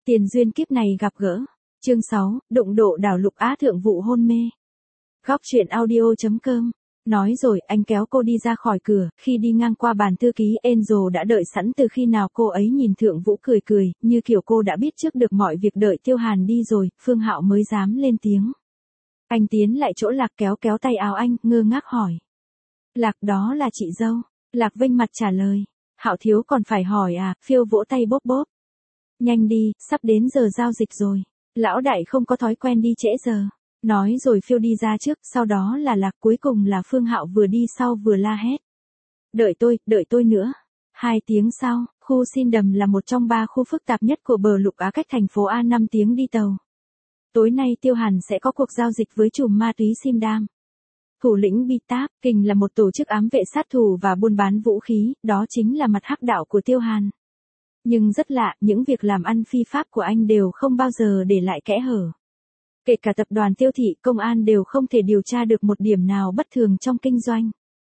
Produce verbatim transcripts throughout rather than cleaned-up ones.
Tiền duyên kiếp này gặp gỡ. Chương sáu, đụng độ đảo Lục Á thượng vụ hôn mê. Góc truyện audio chấm com. Nói rồi anh kéo cô đi ra khỏi cửa, khi đi ngang qua bàn thư ký Angel đã đợi sẵn từ khi nào cô ấy nhìn Thượng Vũ cười cười, như kiểu cô đã biết trước được mọi việc. Đợi Tiêu Hàn đi rồi, Phương Hạo mới dám lên tiếng. Anh tiến lại chỗ Lạc kéo kéo tay áo anh, ngơ ngác hỏi. Lạc, đó là chị dâu. Lạc vênh mặt trả lời. Hạo thiếu còn phải hỏi à? Phiêu vỗ tay bóp bóp. Nhanh đi, sắp đến giờ giao dịch rồi. Lão đại không có thói quen đi trễ giờ. Nói rồi Phiêu đi ra trước, sau đó là Lạc, cuối cùng là Phương Hạo vừa đi sau vừa la hét. Đợi tôi, đợi tôi nữa. Hai tiếng sau, khu Xin Đầm là một trong ba khu phức tạp nhất của bờ Lục Á, cách thành phố A năm tiếng đi tàu. Tối nay Tiêu Hàn sẽ có cuộc giao dịch với chùm ma túy Sim Đam. Thủ lĩnh Bitap Kình là một tổ chức ám vệ sát thủ và buôn bán vũ khí, đó chính là mặt hắc đạo của Tiêu Hàn. Nhưng rất lạ, những việc làm ăn phi pháp của anh đều không bao giờ để lại kẽ hở. Kể cả tập đoàn Tiêu Thị, công an đều không thể điều tra được một điểm nào bất thường trong kinh doanh.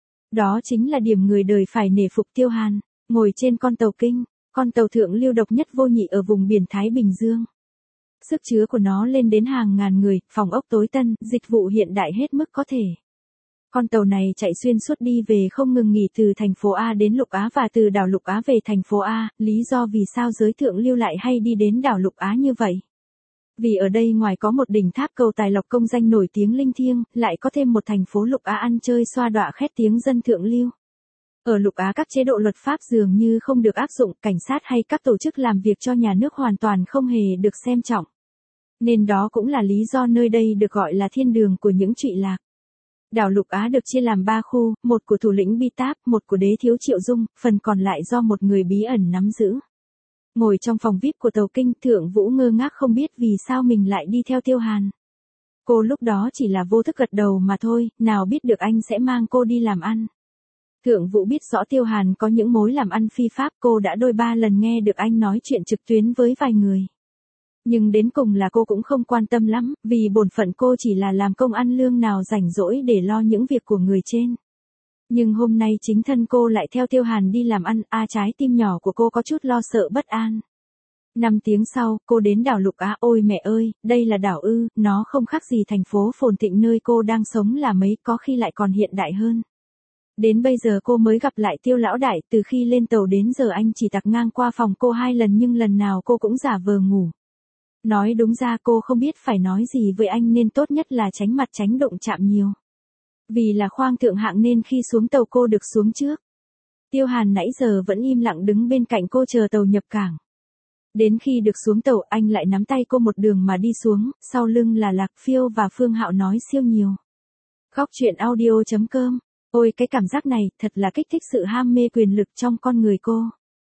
Đó chính là điểm người đời phải nể phục Tiêu Hàn. Ngồi trên con tàu kinh, con tàu thượng lưu độc nhất vô nhị ở vùng biển Thái Bình Dương. Sức chứa của nó lên đến hàng ngàn người, phòng ốc tối tân, dịch vụ hiện đại hết mức có thể. Con tàu này chạy xuyên suốt đi về không ngừng nghỉ từ thành phố A đến Lục Á và từ đảo Lục Á về thành phố A. Lý do vì sao giới thượng lưu lại hay đi đến đảo Lục Á như vậy? Vì ở đây ngoài có một đỉnh tháp cầu tài lộc công danh nổi tiếng linh thiêng, lại có thêm một thành phố Lục Á ăn chơi xoa đọa khét tiếng dân thượng lưu. Ở Lục Á các chế độ luật pháp dường như không được áp dụng, cảnh sát hay các tổ chức làm việc cho nhà nước hoàn toàn không hề được xem trọng. Nên đó cũng là lý do nơi đây được gọi là thiên đường của những trụy lạc. Đảo Lục Á được chia làm ba khu, một của thủ lĩnh Bitap, một của đế thiếu Triệu Dung, phần còn lại do một người bí ẩn nắm giữ. Ngồi trong phòng vi ai pi của tàu kinh, Thượng Vũ ngơ ngác không biết vì sao mình lại đi theo Tiêu Hàn. Cô lúc đó chỉ là vô thức gật đầu mà thôi, nào biết được anh sẽ mang cô đi làm ăn. Thượng Vũ biết rõ Tiêu Hàn có những mối làm ăn phi pháp, cô đã đôi ba lần nghe được anh nói chuyện trực tuyến với vài người. Nhưng đến cùng là cô cũng không quan tâm lắm, vì bổn phận cô chỉ là làm công ăn lương, nào rảnh rỗi để lo những việc của người trên. Nhưng hôm nay chính thân cô lại theo Tiêu Hàn đi làm ăn, a à, trái tim nhỏ của cô có chút lo sợ bất an. Năm tiếng sau, cô đến đảo Lục Á. Ôi mẹ ơi, đây là đảo ư? Nó không khác gì thành phố phồn thịnh nơi cô đang sống là mấy, có khi lại còn hiện đại hơn. Đến bây giờ cô mới gặp lại Tiêu lão đại, từ khi lên tàu đến giờ anh chỉ tặc ngang qua phòng cô hai lần nhưng lần nào cô cũng giả vờ ngủ. Nói đúng ra cô không biết phải nói gì với anh nên tốt nhất là tránh mặt tránh đụng chạm nhiều. Vì là khoang thượng hạng nên khi xuống tàu cô được xuống trước. Tiêu Hàn nãy giờ vẫn im lặng đứng bên cạnh cô chờ tàu nhập cảng. Đến khi được xuống tàu anh lại nắm tay cô một đường mà đi xuống, sau lưng là Lạc, Phiêu và Phương Hạo nói siêu nhiều. Góc truyện audio chấm com. Ôi cái cảm giác này thật là kích thích sự ham mê quyền lực trong con người cô.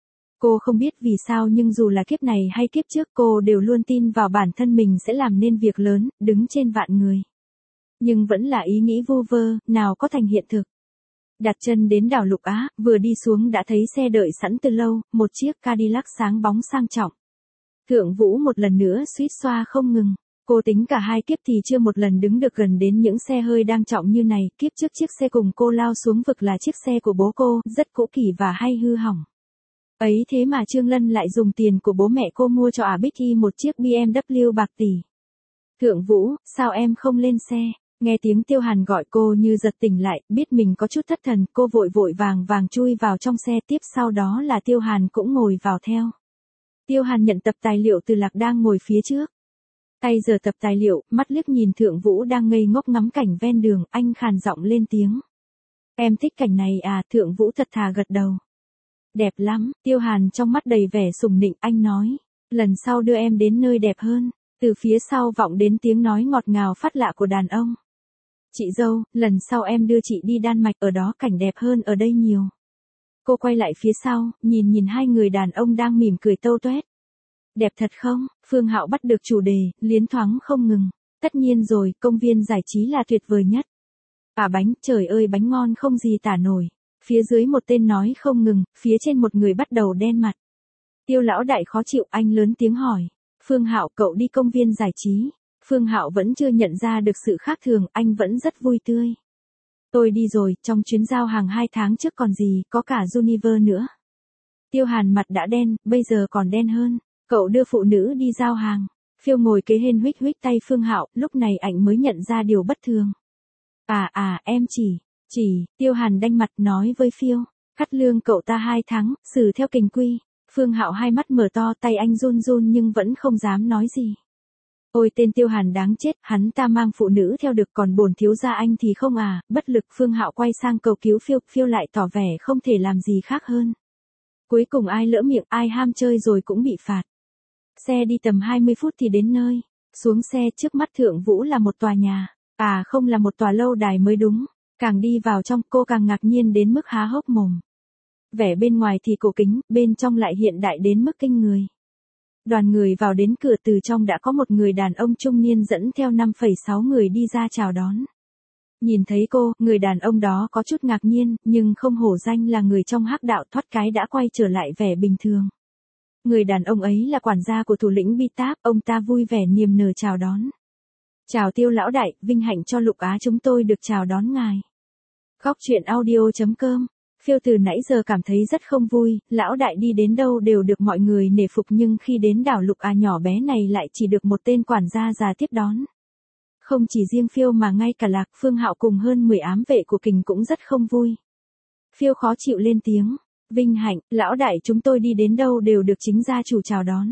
Cô không biết vì sao nhưng dù là kiếp này hay kiếp trước cô đều luôn tin vào bản thân mình sẽ làm nên việc lớn, đứng trên vạn người. Nhưng vẫn là ý nghĩ vu vơ, nào có thành hiện thực. Đặt chân đến đảo Lục Á, vừa đi xuống đã thấy xe đợi sẵn từ lâu, một chiếc Cadillac sáng bóng sang trọng. Thượng Vũ một lần nữa suýt xoa không ngừng. Cô tính cả hai kiếp thì chưa một lần đứng được gần đến những xe hơi đang trọng như này. Kiếp trước chiếc xe cùng cô lao xuống vực là chiếc xe của bố cô, rất cũ kỹ và hay hư hỏng. Ấy thế mà Trương Lân lại dùng tiền của bố mẹ cô mua cho ả Bích Y một chiếc bê em vê bạc tỷ. Thượng Vũ, sao em không lên xe? Nghe tiếng Tiêu Hàn gọi cô như giật tỉnh lại, biết mình có chút thất thần, cô vội vội vàng vàng chui vào trong xe, tiếp sau đó là Tiêu Hàn cũng ngồi vào theo. Tiêu Hàn nhận tập tài liệu từ Lạc đang ngồi phía trước. Tay giở tập tài liệu, mắt liếc nhìn Thượng Vũ đang ngây ngốc ngắm cảnh ven đường, anh khàn giọng lên tiếng. Em thích cảnh này à? Thượng Vũ thật thà gật đầu. Đẹp lắm, Tiêu Hàn trong mắt đầy vẻ sùng nịnh, anh nói. Lần sau đưa em đến nơi đẹp hơn. Từ phía sau vọng đến tiếng nói ngọt ngào phát lạ của đàn ông. Chị dâu, lần sau em đưa chị đi Đan Mạch, ở đó cảnh đẹp hơn ở đây nhiều. Cô quay lại phía sau, nhìn nhìn hai người đàn ông đang mỉm cười tâu tuét. Đẹp thật không? Phương Hạo bắt được chủ đề, liến thoáng không ngừng. Tất nhiên rồi, công viên giải trí là tuyệt vời nhất. À bánh, trời ơi bánh ngon không gì tả nổi. Phía dưới một tên nói không ngừng, phía trên một người bắt đầu đen mặt. Tiêu lão đại khó chịu, anh lớn tiếng hỏi. Phương Hạo, cậu đi công viên giải trí. Phương Hạo vẫn chưa nhận ra được sự khác thường, anh vẫn rất vui tươi. Tôi đi rồi, trong chuyến giao hàng hai tháng trước còn gì, có cả Univer nữa. Tiêu Hàn mặt đã đen, bây giờ còn đen hơn. Cậu đưa phụ nữ đi giao hàng. Phiêu ngồi kế hên huých huých tay Phương Hạo, lúc này anh mới nhận ra điều bất thường. À à, em chỉ, chỉ, Tiêu Hàn đanh mặt nói với Phiêu, cắt lương cậu ta hai tháng, xử theo kình quy. Phương Hạo hai mắt mở to, tay anh run run nhưng vẫn không dám nói gì. Ôi tên Tiêu Hàn đáng chết, hắn ta mang phụ nữ theo được còn bổn thiếu gia anh thì không à, bất lực. Phương Hạo quay sang cầu cứu Phiêu, Phiêu lại tỏ vẻ không thể làm gì khác hơn. Cuối cùng ai lỡ miệng, ai ham chơi rồi cũng bị phạt. Xe đi tầm hai mươi phút thì đến nơi. Xuống xe, trước mắt Thượng Vũ là một tòa nhà. À không, là một tòa lâu đài mới đúng. Càng đi vào trong, cô càng ngạc nhiên đến mức há hốc mồm. Vẻ bên ngoài thì cổ kính, bên trong lại hiện đại đến mức kinh người. Đoàn người vào đến cửa, từ trong đã có một người đàn ông trung niên dẫn theo năm phẩy sáu người đi ra chào đón. Nhìn thấy cô, người đàn ông đó có chút ngạc nhiên, nhưng không hổ danh là người trong hắc đạo, thoát cái đã quay trở lại vẻ bình thường. Người đàn ông ấy là quản gia của thủ lĩnh Bi Táp, ông ta vui vẻ niềm nở chào đón. Chào Tiêu lão đại, vinh hạnh cho Lục Á chúng tôi được chào đón ngài. Góc truyện audio chấm com. Phiêu từ nãy giờ cảm thấy rất không vui, lão đại đi đến đâu đều được mọi người nể phục nhưng khi đến đảo Lục Á nhỏ bé này lại chỉ được một tên quản gia già tiếp đón. Không chỉ riêng Phiêu mà ngay cả Lạc Phương Hạo cùng hơn mười ám vệ của kình cũng rất không vui. Phiêu khó chịu lên tiếng, vinh hạnh, lão đại chúng tôi đi đến đâu đều được chính gia chủ chào đón.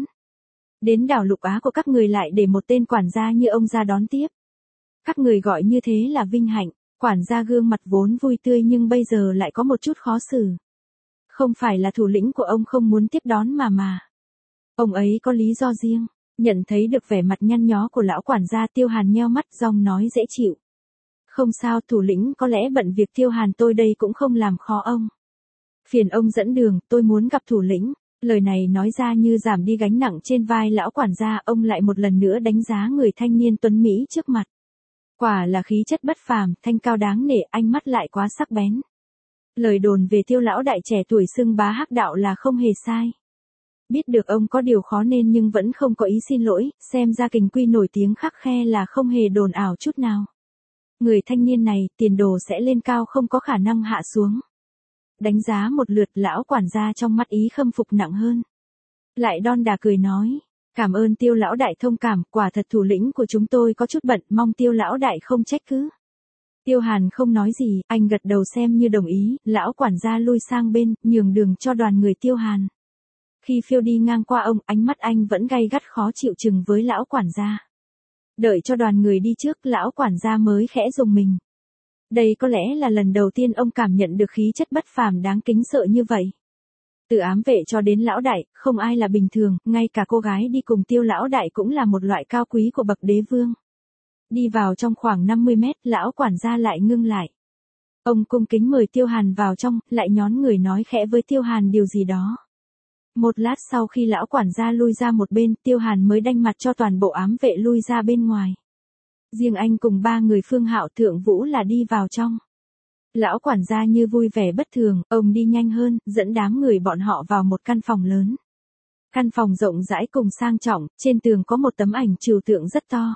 Đến đảo Lục Á của các người lại để một tên quản gia như ông ra đón tiếp. Các người gọi như thế là vinh hạnh. Quản gia gương mặt vốn vui tươi nhưng bây giờ lại có một chút khó xử. Không phải là thủ lĩnh của ông không muốn tiếp đón mà mà. Ông ấy có lý do riêng. Nhận thấy được vẻ mặt nhăn nhó của lão quản gia, Tiêu Hàn nheo mắt giọng nói dễ chịu. Không sao, thủ lĩnh có lẽ bận việc, Tiêu Hàn tôi đây cũng không làm khó ông. Phiền ông dẫn đường, tôi muốn gặp thủ lĩnh. Lời này nói ra như giảm đi gánh nặng trên vai lão quản gia, ông lại một lần nữa đánh giá người thanh niên tuấn Mỹ trước mặt. Quả là khí chất bất phàm, thanh cao đáng nể, ánh mắt lại quá sắc bén. Lời đồn về Tiêu lão đại trẻ tuổi xưng bá hắc đạo là không hề sai. Biết được ông có điều khó nên nhưng vẫn không có ý xin lỗi, xem ra kình quy nổi tiếng khắc khe là không hề đồn ảo chút nào. Người thanh niên này, tiền đồ sẽ lên cao không có khả năng hạ xuống. Đánh giá một lượt, lão quản gia trong mắt ý khâm phục nặng hơn. Lại đon đà cười nói. Cảm ơn Tiêu lão đại thông cảm, quả thật thủ lĩnh của chúng tôi có chút bận, mong Tiêu lão đại không trách cứ. Tiêu Hàn không nói gì, anh gật đầu xem như đồng ý, lão quản gia lui sang bên, nhường đường cho đoàn người Tiêu Hàn. Khi Phiêu đi ngang qua ông, ánh mắt anh vẫn gay gắt khó chịu chừng với lão quản gia. Đợi cho đoàn người đi trước, lão quản gia mới khẽ rùng mình. Đây có lẽ là lần đầu tiên ông cảm nhận được khí chất bất phàm đáng kính sợ như vậy. Từ ám vệ cho đến lão đại, không ai là bình thường, ngay cả cô gái đi cùng Tiêu lão đại cũng là một loại cao quý của bậc đế vương. Đi vào trong khoảng năm mươi mét, lão quản gia lại ngưng lại. Ông cung kính mời Tiêu Hàn vào trong, lại nhón người nói khẽ với Tiêu Hàn điều gì đó. Một lát sau khi lão quản gia lui ra một bên, Tiêu Hàn mới đanh mặt cho toàn bộ ám vệ lui ra bên ngoài. Riêng anh cùng ba người Phương Hạo, Thượng Vũ là đi vào trong. Lão quản gia như vui vẻ bất thường, ông đi nhanh hơn, dẫn đám người bọn họ vào một căn phòng lớn. Căn phòng rộng rãi cùng sang trọng, trên tường có một tấm ảnh trừu tượng rất to.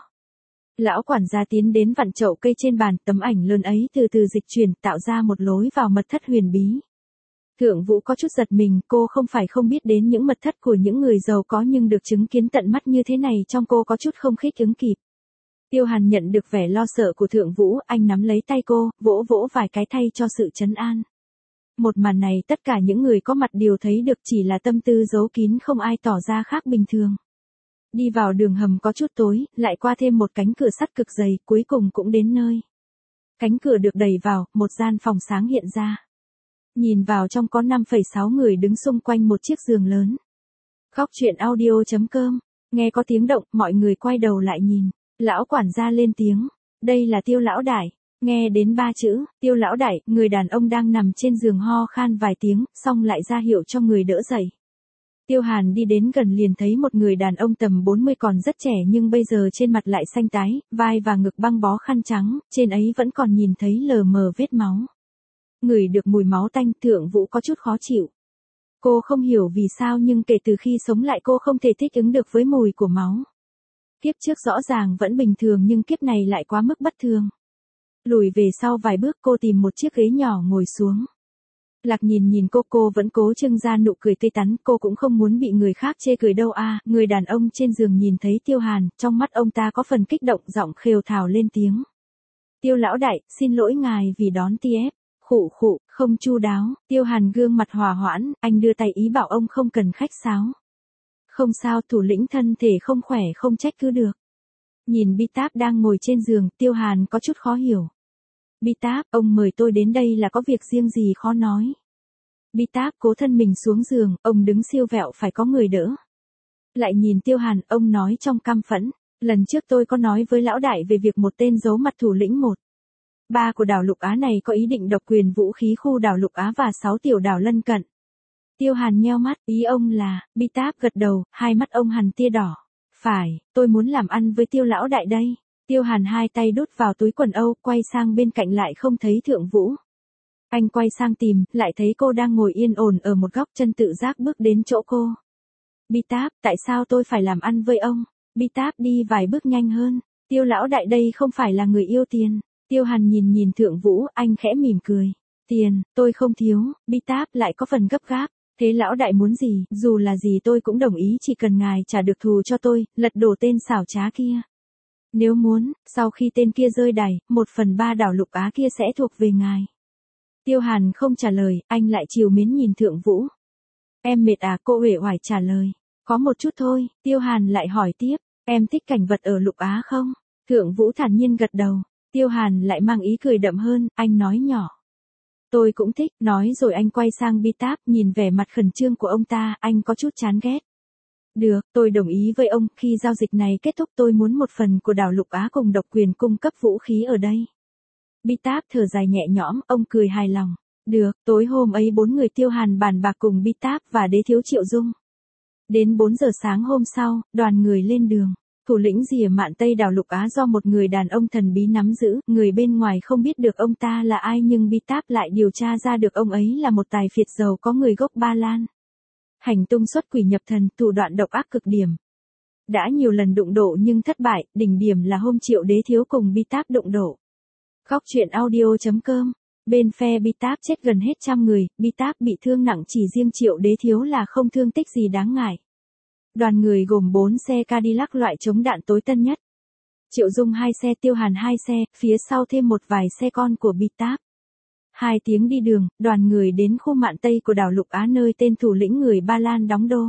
Lão quản gia tiến đến vặn chậu cây trên bàn, tấm ảnh lớn ấy từ từ dịch chuyển, tạo ra một lối vào mật thất huyền bí. Thượng Vũ có chút giật mình, cô không phải không biết đến những mật thất của những người giàu có nhưng được chứng kiến tận mắt như thế này trong cô có chút không thích ứng kịp. Tiêu Hàn nhận được vẻ lo sợ của Thượng Vũ, anh nắm lấy tay cô, vỗ vỗ vài cái thay cho sự trấn an. Một màn này tất cả những người có mặt đều thấy được, chỉ là tâm tư giấu kín không ai tỏ ra khác bình thường. Đi vào đường hầm có chút tối, lại qua thêm một cánh cửa sắt cực dày, cuối cùng cũng đến nơi. Cánh cửa được đẩy vào, một gian phòng sáng hiện ra. Nhìn vào trong có năm phẩy sáu người đứng xung quanh một chiếc giường lớn. Góc truyện audio chấm com, nghe có tiếng động, mọi người quay đầu lại nhìn. Lão quản gia lên tiếng, đây là Tiêu lão đại. Nghe đến ba chữ, Tiêu lão đại, người đàn ông đang nằm trên giường ho khan vài tiếng, xong lại ra hiệu cho người đỡ dậy. Tiêu Hàn đi đến gần liền thấy một người đàn ông tầm bốn mươi còn rất trẻ nhưng bây giờ trên mặt lại xanh tái, vai và ngực băng bó khăn trắng, trên ấy vẫn còn nhìn thấy lờ mờ vết máu. Ngửi được mùi máu tanh, Thượng Vũ có chút khó chịu. Cô không hiểu vì sao nhưng kể từ khi sống lại cô không thể thích ứng được với mùi của máu. Kiếp trước rõ ràng vẫn bình thường nhưng kiếp này lại quá mức bất thường. Lùi về sau vài bước cô tìm một chiếc ghế nhỏ ngồi xuống. Lạc Nhìn nhìn cô, cô vẫn cố trưng ra nụ cười tươi tắn, cô cũng không muốn bị người khác chê cười đâu a. Người đàn ông trên giường nhìn thấy Tiêu Hàn, trong mắt ông ta có phần kích động, giọng khều thào lên tiếng. Tiêu lão đại, xin lỗi ngài vì đón ti ép. Khụ khụ, không chu đáo. Tiêu Hàn gương mặt hòa hoãn, anh đưa tay ý bảo ông không cần khách sáo. Không sao, thủ lĩnh thân thể không khỏe không trách cứ được. Nhìn Bi Táp đang ngồi trên giường, Tiêu Hàn có chút khó hiểu. Bi Táp, ông mời tôi đến đây là có việc riêng gì khó nói. Bi Táp cố thân mình xuống giường, ông đứng siêu vẹo phải có người đỡ. Lại nhìn Tiêu Hàn, ông nói trong căm phẫn. Lần trước tôi có nói với lão đại về việc một tên giấu mặt thủ lĩnh một. Ba của đảo Lục Á này có ý định độc quyền vũ khí khu đảo Lục Á và sáu tiểu đảo lân cận. Tiêu Hàn nheo mắt, ý ông là, Bi Táp gật đầu, hai mắt ông hằn tia đỏ. Phải, tôi muốn làm ăn với Tiêu lão đại đây. Tiêu Hàn hai tay đút vào túi quần âu, quay sang bên cạnh lại không thấy Thượng Vũ. Anh quay sang tìm, lại thấy cô đang ngồi yên ổn ở một góc, chân tự giác bước đến chỗ cô. Bi Táp, tại sao tôi phải làm ăn với ông? Bi Táp đi vài bước nhanh hơn. Tiêu lão đại đây không phải là người yêu tiền. Tiêu Hàn nhìn nhìn Thượng Vũ, anh khẽ mỉm cười. Tiền, tôi không thiếu. Bi Táp lại có phần gấp gáp. Thế lão đại muốn gì, dù là gì tôi cũng đồng ý, chỉ cần ngài trả được thù cho tôi, lật đổ tên xảo trá kia. Nếu muốn, sau khi tên kia rơi đày, một phần ba đảo Lục Á kia sẽ thuộc về ngài. Tiêu Hàn không trả lời, anh lại trìu mến nhìn Thượng Vũ. Em mệt à, cô uể oải trả lời. Có một chút thôi. Tiêu Hàn lại hỏi tiếp, em thích cảnh vật ở Lục Á không? Thượng Vũ thản nhiên gật đầu. Tiêu Hàn lại mang ý cười đậm hơn, anh nói nhỏ. Tôi cũng thích, nói rồi anh quay sang Bi Táp, nhìn vẻ mặt khẩn trương của ông ta, anh có chút chán ghét. Được, tôi đồng ý với ông, khi giao dịch này kết thúc tôi muốn một phần của đảo Lục Á cùng độc quyền cung cấp vũ khí ở đây. Bi Táp thở dài nhẹ nhõm, ông cười hài lòng. Được, tối hôm ấy bốn người Tiêu Hàn bàn bạc cùng Bi Táp và Đế Thiếu Triệu Dung. Đến bốn giờ sáng hôm sau, đoàn người lên đường. Thủ lĩnh rìa mạn Tây đảo Lục Á do một người đàn ông thần bí nắm giữ, người bên ngoài không biết được ông ta là ai nhưng Bi Táp lại điều tra ra được ông ấy là một tài phiệt giàu có người gốc Ba Lan. Hành tung xuất quỷ nhập thần, thủ đoạn độc ác cực điểm. Đã nhiều lần đụng độ nhưng thất bại, đỉnh điểm là hôm Triệu Đế Thiếu cùng Bi Táp đụng độ. Góc truyện audio chấm com. Bên phe Bi Táp chết gần hết trăm người, Bi Táp bị thương nặng, chỉ riêng Triệu Đế Thiếu là không thương tích gì đáng ngại. Đoàn người gồm bốn xe Cadillac loại chống đạn tối tân nhất. Triệu Dung hai xe, Tiêu Hàn hai xe, phía sau thêm một vài xe con của Bi Táp. Hai tiếng đi đường, đoàn người đến khu mạn Tây của đảo Lục Á nơi tên thủ lĩnh người Ba Lan đóng đô.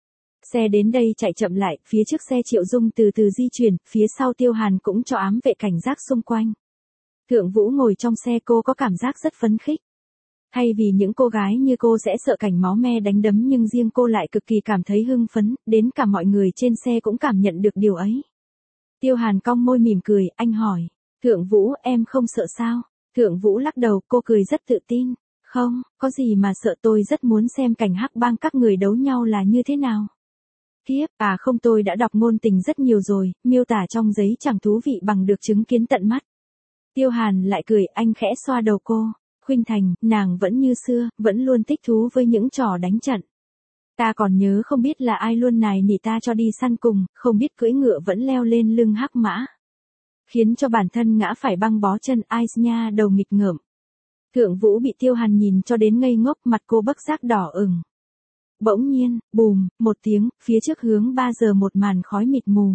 Xe đến đây chạy chậm lại, phía trước xe Triệu Dung từ từ di chuyển, phía sau Tiêu Hàn cũng cho ám vệ cảnh giác xung quanh. Thượng Vũ ngồi trong xe, cô có cảm giác rất phấn khích. Thay vì những cô gái như cô sẽ sợ cảnh máu me đánh đấm nhưng riêng cô lại cực kỳ cảm thấy hưng phấn, đến cả mọi người trên xe cũng cảm nhận được điều ấy. Tiêu Hàn cong môi mỉm cười, anh hỏi. Thượng Vũ, em không sợ sao? Thượng Vũ lắc đầu, cô cười rất tự tin. Không, có gì mà sợ, tôi rất muốn xem cảnh hắc bang các người đấu nhau là như thế nào. Kiếp, à không, tôi đã đọc ngôn tình rất nhiều rồi, miêu tả trong giấy chẳng thú vị bằng được chứng kiến tận mắt. Tiêu Hàn lại cười, anh khẽ xoa đầu cô. Khuynh Thành, nàng vẫn như xưa, vẫn luôn thích thú với những trò đánh trận. Ta còn nhớ không biết là ai luôn nài nỉ ta cho đi săn cùng, không biết cưỡi ngựa vẫn leo lên lưng hắc mã. Khiến cho bản thân ngã phải băng bó chân, ai nha, đầu nghịch ngợm. Thượng Vũ bị Tiêu Hàn nhìn cho đến ngây ngốc, mặt cô bất giác đỏ ửng. Bỗng nhiên, bùm, một tiếng, phía trước hướng ba giờ một màn khói mịt mù.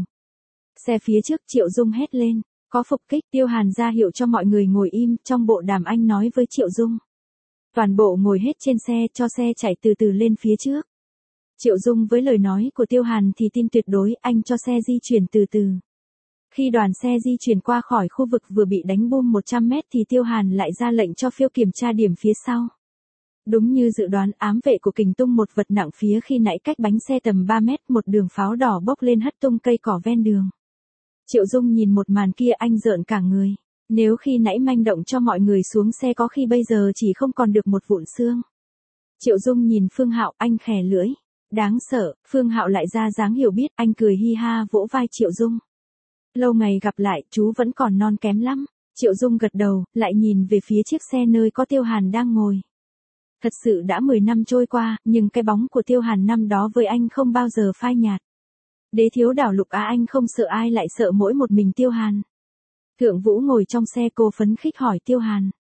Xe phía trước, Triệu Dung hét lên. Có phục kích. Tiêu Hàn ra hiệu cho mọi người ngồi im, trong bộ đàm anh nói với Triệu Dung. Toàn bộ ngồi hết trên xe, cho xe chạy từ từ lên phía trước. Triệu Dung với lời nói của Tiêu Hàn thì tin tuyệt đối, anh cho xe di chuyển từ từ. Khi đoàn xe di chuyển qua khỏi khu vực vừa bị đánh bom một trăm mét thì Tiêu Hàn lại ra lệnh cho phiêu kiểm tra điểm phía sau. Đúng như dự đoán, ám vệ của Kình tung một vật nặng phía khi nãy cách bánh xe tầm ba mét, một đường pháo đỏ bốc lên hất tung cây cỏ ven đường. Triệu Dung nhìn một màn kia anh rợn cả người. Nếu khi nãy manh động cho mọi người xuống xe có khi bây giờ chỉ không còn được một vụn xương. Triệu Dung nhìn Phương Hạo, anh khè lưỡi. Đáng sợ, Phương Hạo lại ra dáng hiểu biết, anh cười hi ha vỗ vai Triệu Dung. Lâu ngày gặp lại, chú vẫn còn non kém lắm. Triệu Dung gật đầu, lại nhìn về phía chiếc xe nơi có Tiêu Hàn đang ngồi. Thật sự đã mười năm trôi qua, nhưng cái bóng của Tiêu Hàn năm đó với anh không bao giờ phai nhạt. Đế Thiếu đảo Lục Á anh không sợ ai lại sợ mỗi một mình Tiêu Hàn. Thượng Vũ ngồi trong xe, cô phấn khích hỏi Tiêu Hàn.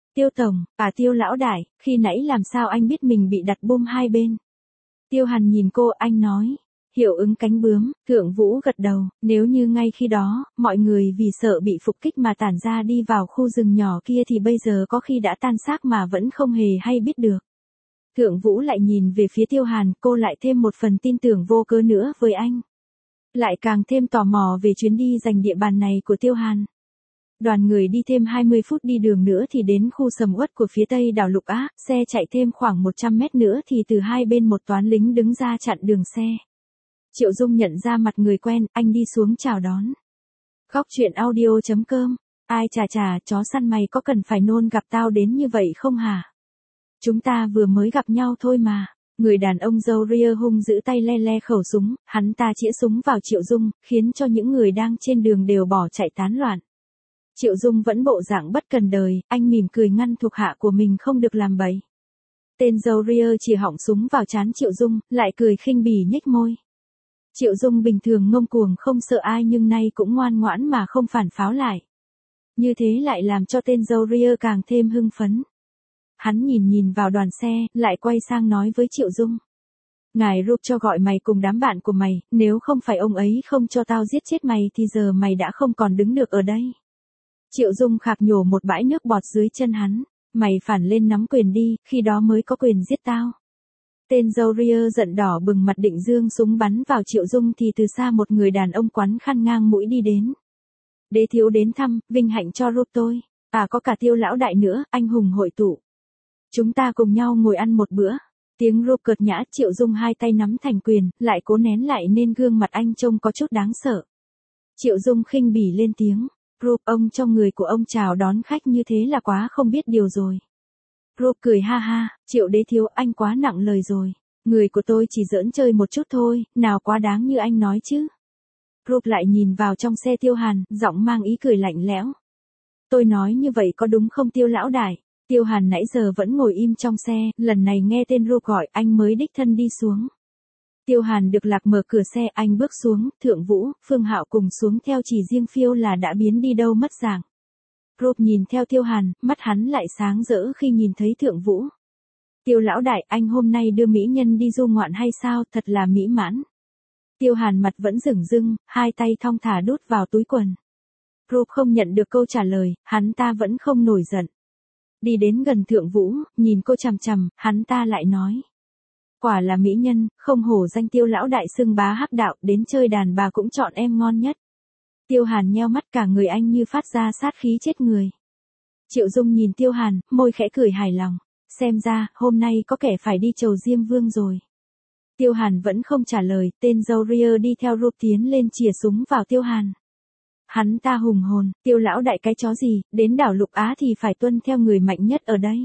Tiêu tổng, à Tiêu lão đại, khi nãy làm sao anh biết mình bị đặt bom hai bên? Tiêu Hàn nhìn cô, anh nói. Hiệu ứng cánh bướm, Thượng Vũ gật đầu, nếu như ngay khi đó, mọi người vì sợ bị phục kích mà tản ra đi vào khu rừng nhỏ kia thì bây giờ có khi đã tan xác mà vẫn không hề hay biết được. Thượng Vũ lại nhìn về phía Tiêu Hàn, cô lại thêm một phần tin tưởng vô cớ nữa với anh. Lại càng thêm tò mò về chuyến đi giành địa bàn này của Tiêu Hàn. Đoàn người đi thêm hai mươi phút đi đường nữa thì đến khu sầm uất của phía tây đảo Lục Á, xe chạy thêm khoảng một trăm mét nữa thì từ hai bên một toán lính đứng ra chặn đường xe. Triệu Dung nhận ra mặt người quen, anh đi xuống chào đón. Góc truyện audio chấm com, ai chà chà, chó săn mày có cần phải nôn gặp tao đến như vậy không hả? Chúng ta vừa mới gặp nhau thôi mà. Người đàn ông râu ria hung giữ tay le le khẩu súng, hắn ta chĩa súng vào Triệu Dung, khiến cho những người đang trên đường đều bỏ chạy tán loạn. Triệu Dung vẫn bộ dạng bất cần đời, anh mỉm cười ngăn thuộc hạ của mình không được làm bậy. Tên râu ria chỉ họng súng vào trán Triệu Dung, lại cười khinh bỉ nhếch môi. Triệu Dung bình thường ngông cuồng không sợ ai nhưng nay cũng ngoan ngoãn mà không phản pháo lại. Như thế lại làm cho tên râu ria càng thêm hưng phấn. Hắn nhìn nhìn vào đoàn xe, lại quay sang nói với Triệu Dung. Ngài Rup cho gọi mày cùng đám bạn của mày, nếu không phải ông ấy không cho tao giết chết mày thì giờ mày đã không còn đứng được ở đây. Triệu Dung khạc nhổ một bãi nước bọt dưới chân hắn. Mày phản lên nắm quyền đi, khi đó mới có quyền giết tao. Tên râu ria giận đỏ bừng mặt định giương súng bắn vào Triệu Dung thì từ xa một người đàn ông quắn khăn ngang mũi đi đến. Đế thiếu đến thăm, vinh hạnh cho Rup tôi. À có cả Tiêu lão đại nữa, anh hùng hội tụ. Chúng ta cùng nhau ngồi ăn một bữa. Tiếng Rup cợt nhã, Triệu Dung hai tay nắm thành quyền, lại cố nén lại nên gương mặt anh trông có chút đáng sợ. Triệu Dung khinh bỉ lên tiếng. Rup, ông trong người của ông chào đón khách như thế là quá không biết điều rồi. Rup cười ha ha, Triệu đế thiếu, anh quá nặng lời rồi. Người của tôi chỉ giỡn chơi một chút thôi, nào quá đáng như anh nói chứ. Rup lại nhìn vào trong xe Tiêu Hàn, giọng mang ý cười lạnh lẽo. Tôi nói như vậy có đúng không Tiêu lão đại? Tiêu Hàn nãy giờ vẫn ngồi im trong xe, lần này nghe tên Rup gọi anh mới đích thân đi xuống. Tiêu Hàn được Lạc mở cửa xe, anh bước xuống, Thượng Vũ, Phương Hạo cùng xuống theo, chỉ riêng Phiêu là đã biến đi đâu mất dạng. Rup nhìn theo Tiêu Hàn, mắt hắn lại sáng rỡ khi nhìn thấy Thượng Vũ. Tiêu lão đại, anh hôm nay đưa mỹ nhân đi du ngoạn hay sao, thật là mỹ mãn. Tiêu Hàn mặt vẫn dửng dưng, hai tay thong thả đút vào túi quần. Rup không nhận được câu trả lời, hắn ta vẫn không nổi giận. Đi đến gần Thượng Vũ, nhìn cô chằm chằm, hắn ta lại nói. Quả là mỹ nhân, không hổ danh Tiêu lão đại xưng bá hắc đạo, đến chơi đàn bà cũng chọn em ngon nhất. Tiêu Hàn nheo mắt, cả người anh như phát ra sát khí chết người. Triệu Dung nhìn Tiêu Hàn, môi khẽ cười hài lòng. Xem ra, hôm nay có kẻ phải đi chầu Diêm Vương rồi. Tiêu Hàn vẫn không trả lời, tên râu ria đi theo Rup tiến lên chìa súng vào Tiêu Hàn. Hắn ta hùng hồn, Tiêu lão đại cái chó gì, đến đảo Lục Á thì phải tuân theo người mạnh nhất ở đây.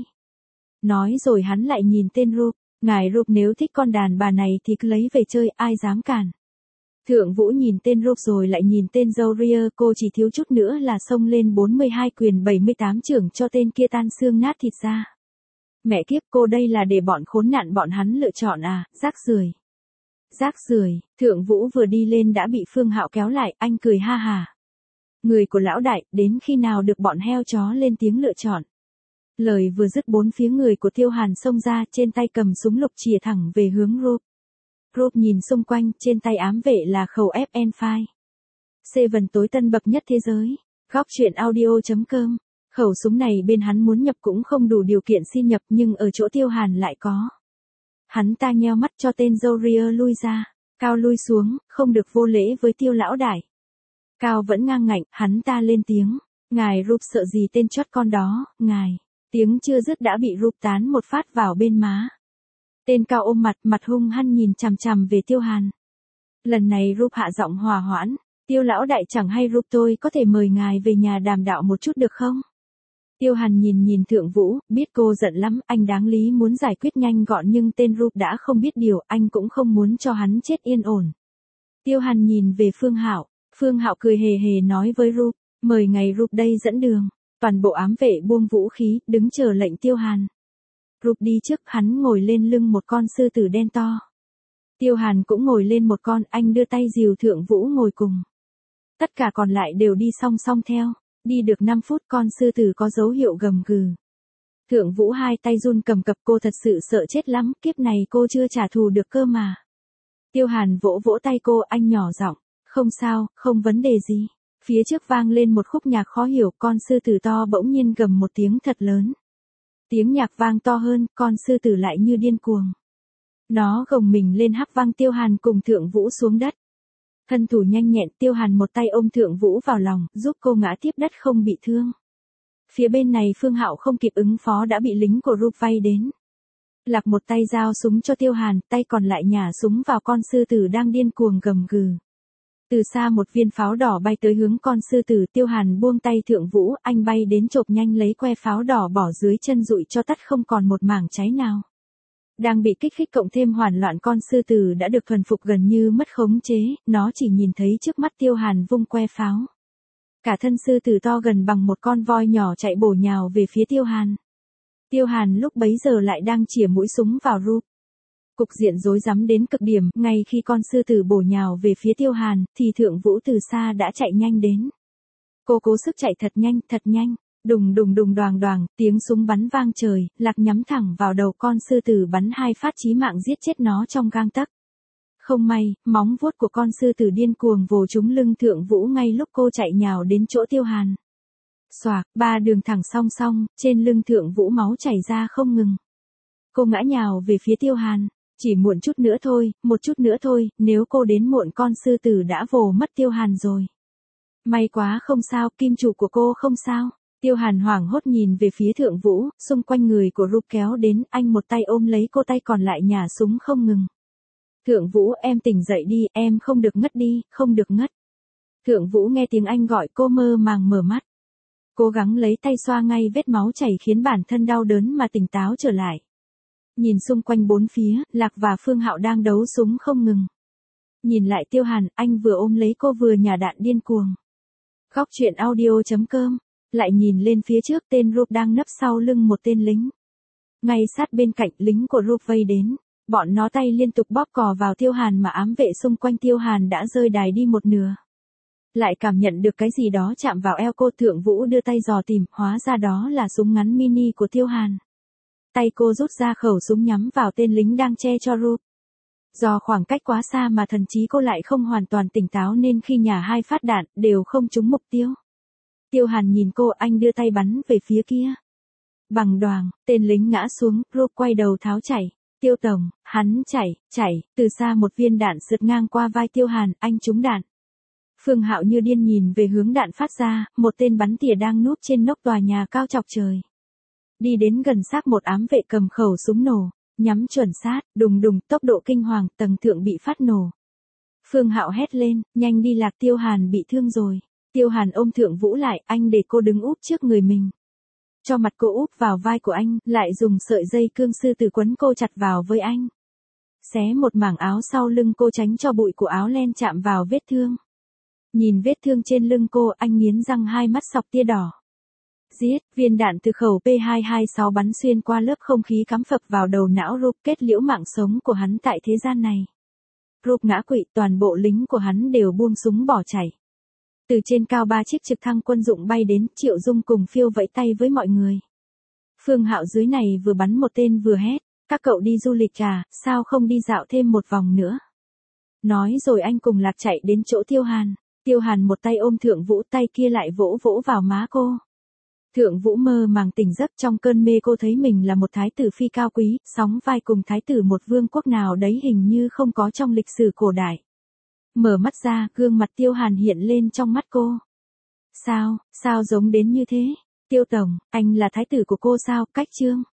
Nói rồi hắn lại nhìn tên Rup, ngài Rup nếu thích con đàn bà này thì cứ lấy về chơi, ai dám cản. Thượng Vũ nhìn tên Rup rồi lại nhìn tên râu ria, cô chỉ thiếu chút nữa là xông lên bốn mươi hai quyền bảy mươi tám chưởng cho tên kia tan xương nát thịt ra. Mẹ kiếp, cô đây là để bọn khốn nạn bọn hắn lựa chọn à, rác rưởi. Rác rưởi, Thượng Vũ vừa đi lên đã bị Phương Hạo kéo lại, anh cười ha hà. Người của lão đại, đến khi nào được bọn heo chó lên tiếng lựa chọn. Lời vừa dứt bốn phía người của Tiêu Hàn xông ra, trên tay cầm súng lục chìa thẳng về hướng Rup. Rup nhìn xung quanh, trên tay ám vệ là khẩu ép en năm. Seven tối tân bậc nhất thế giới. Góc truyện audio chấm com. Khẩu súng này bên hắn muốn nhập cũng không đủ điều kiện xin nhập nhưng ở chỗ Tiêu Hàn lại có. Hắn ta nheo mắt cho tên râu ria lui ra. Cao lui xuống, không được vô lễ với Tiêu lão đại. Cao vẫn ngang ngạnh, hắn ta lên tiếng. Ngài Rup sợ gì tên chót con đó, ngài. Tiếng chưa dứt đã bị Rup tán một phát vào bên má. Tên Cao ôm mặt, mặt hung hăng nhìn chằm chằm về Tiêu Hàn. Lần này Rup hạ giọng hòa hoãn. Tiêu lão đại chẳng hay Rup tôi có thể mời ngài về nhà đàm đạo một chút được không? Tiêu Hàn nhìn nhìn Thượng Vũ, biết cô giận lắm, anh đáng lý muốn giải quyết nhanh gọn nhưng tên Rup đã không biết điều, anh cũng không muốn cho hắn chết yên ổn. Tiêu Hàn nhìn về Phương Hạo, Phương Hạo cười hề hề nói với Rup, mời ngài Rup đây dẫn đường. Toàn bộ ám vệ buông vũ khí, đứng chờ lệnh Tiêu Hàn. Rup đi trước, hắn ngồi lên lưng một con sư tử đen to. Tiêu Hàn cũng ngồi lên một con, anh đưa tay dìu Thượng Vũ ngồi cùng. Tất cả còn lại đều đi song song theo. Đi được năm phút con sư tử có dấu hiệu gầm gừ. Thượng Vũ hai tay run cầm cập, cô thật sự sợ chết lắm, kiếp này cô chưa trả thù được cơ mà. Tiêu Hàn vỗ vỗ tay cô, anh nhỏ giọng, không sao, không vấn đề gì. Phía trước vang lên một khúc nhạc khó hiểu, con sư tử to bỗng nhiên gầm một tiếng thật lớn. Tiếng nhạc vang to hơn, con sư tử lại như điên cuồng. Nó gồng mình lên hắp văng Tiêu Hàn cùng Thượng Vũ xuống đất. Thân thủ nhanh nhẹn, Tiêu Hàn một tay ôm Thượng Vũ vào lòng, giúp cô ngã tiếp đất không bị thương. Phía bên này Phương Hạo không kịp ứng phó đã bị lính của Rup vây đến. Lạc một tay giao súng cho Tiêu Hàn, tay còn lại nhả súng vào con sư tử đang điên cuồng gầm gừ. Từ xa một viên pháo đỏ bay tới hướng con sư tử, Tiêu Hàn buông tay Thượng Vũ, anh bay đến chộp nhanh lấy que pháo đỏ bỏ dưới chân rụi cho tắt không còn một mảng cháy nào. Đang bị kích thích cộng thêm hoảng loạn, con sư tử đã được thuần phục gần như mất khống chế, nó chỉ nhìn thấy trước mắt Tiêu Hàn vung que pháo. Cả thân sư tử to gần bằng một con voi nhỏ chạy bổ nhào về phía Tiêu Hàn. Tiêu Hàn lúc bấy giờ lại đang chĩa mũi súng vào Rup. Cục diện rối rắm đến cực điểm, ngay khi con sư tử bổ nhào về phía Tiêu Hàn, thì Thượng Vũ từ xa đã chạy nhanh đến. Cô cố sức chạy thật nhanh, thật nhanh. Đùng đùng đùng đoàng đoàng, tiếng súng bắn vang trời, Lạc nhắm thẳng vào đầu con sư tử bắn hai phát chí mạng giết chết nó trong gang tấc. Không may, móng vuốt của con sư tử điên cuồng vồ trúng lưng Thượng Vũ ngay lúc cô chạy nhào đến chỗ Tiêu Hàn. Xoạc, ba đường thẳng song song, trên lưng Thượng Vũ máu chảy ra không ngừng. Cô ngã nhào về phía Tiêu Hàn, chỉ muộn chút nữa thôi, một chút nữa thôi, nếu cô đến muộn con sư tử đã vồ mất Tiêu Hàn rồi. May quá không sao, kim chủ của cô không sao. Tiêu Hàn hoảng hốt nhìn về phía Thượng Vũ, xung quanh người của Rup kéo đến, anh một tay ôm lấy cô, tay còn lại nhả súng không ngừng. Thượng Vũ, em tỉnh dậy đi, em không được ngất đi, không được ngất. Thượng Vũ nghe tiếng anh gọi, cô mơ màng mở mắt. Cố gắng lấy tay xoa ngay vết máu chảy khiến bản thân đau đớn mà tỉnh táo trở lại. Nhìn xung quanh bốn phía, Lạc và Phương Hạo đang đấu súng không ngừng. Nhìn lại Tiêu Hàn, anh vừa ôm lấy cô vừa nhả đạn điên cuồng. Góc truyện audio chấm com. Lại nhìn lên phía trước, tên Rup đang nấp sau lưng một tên lính. Ngay sát bên cạnh, lính của Rup vây đến. Bọn nó tay liên tục bóp cò vào Tiêu Hàn mà ám vệ xung quanh Tiêu Hàn đã rơi đài đi một nửa. Lại cảm nhận được cái gì đó chạm vào eo cô. Thượng Vũ đưa tay dò tìm, hóa ra đó là súng ngắn mini của Tiêu Hàn. Tay cô rút ra khẩu súng nhắm vào tên lính đang che cho Rup. Do khoảng cách quá xa mà thần trí cô lại không hoàn toàn tỉnh táo nên khi nhả hai phát đạn, đều không trúng mục tiêu. Tiêu Hàn nhìn cô, anh đưa tay bắn về phía kia. Bằng đoàng, tên lính ngã xuống, Rup quay đầu tháo chạy. Tiêu tổng, hắn chạy, chạy, từ xa một viên đạn sượt ngang qua vai Tiêu Hàn, anh trúng đạn. Phương Hạo như điên nhìn về hướng đạn phát ra, một tên bắn tỉa đang núp trên nóc tòa nhà cao chọc trời. Đi đến gần xác một ám vệ cầm khẩu súng nổ, nhắm chuẩn sát, đùng đùng, tốc độ kinh hoàng, tầng thượng bị phát nổ. Phương Hạo hét lên, nhanh đi Lạc, Tiêu Hàn bị thương rồi. Tiêu Hàn ôm Thượng Vũ lại, anh để cô đứng úp trước người mình. Cho mặt cô úp vào vai của anh, lại dùng sợi dây cương sư tử quấn cô chặt vào với anh. Xé một mảng áo sau lưng cô tránh cho bụi của áo len chạm vào vết thương. Nhìn vết thương trên lưng cô, anh nghiến răng, hai mắt sọc tia đỏ. Giết, viên đạn từ khẩu P hai hai sáu bắn xuyên qua lớp không khí cắm phập vào đầu não Rup, kết liễu mạng sống của hắn tại thế gian này. Rup ngã quỵ, toàn bộ lính của hắn đều buông súng bỏ chạy. Từ trên cao ba chiếc trực thăng quân dụng bay đến, Triệu Dung cùng Phiêu vẫy tay với mọi người. Phương Hạo dưới này vừa bắn một tên vừa hét, các cậu đi du lịch à, sao không đi dạo thêm một vòng nữa. Nói rồi anh cùng Lạc chạy đến chỗ Tiêu Hàn. Tiêu Hàn một tay ôm Thượng Vũ, tay kia lại vỗ vỗ vào má cô. Thượng Vũ mơ màng tỉnh giấc, trong cơn mê cô thấy mình là một thái tử phi cao quý, sóng vai cùng thái tử một vương quốc nào đấy hình như không có trong lịch sử cổ đại. Mở mắt ra, gương mặt Tiêu Hàn hiện lên trong mắt cô. Sao, sao giống đến như thế? Tiêu tổng, anh là thái tử của cô sao? Cách chương.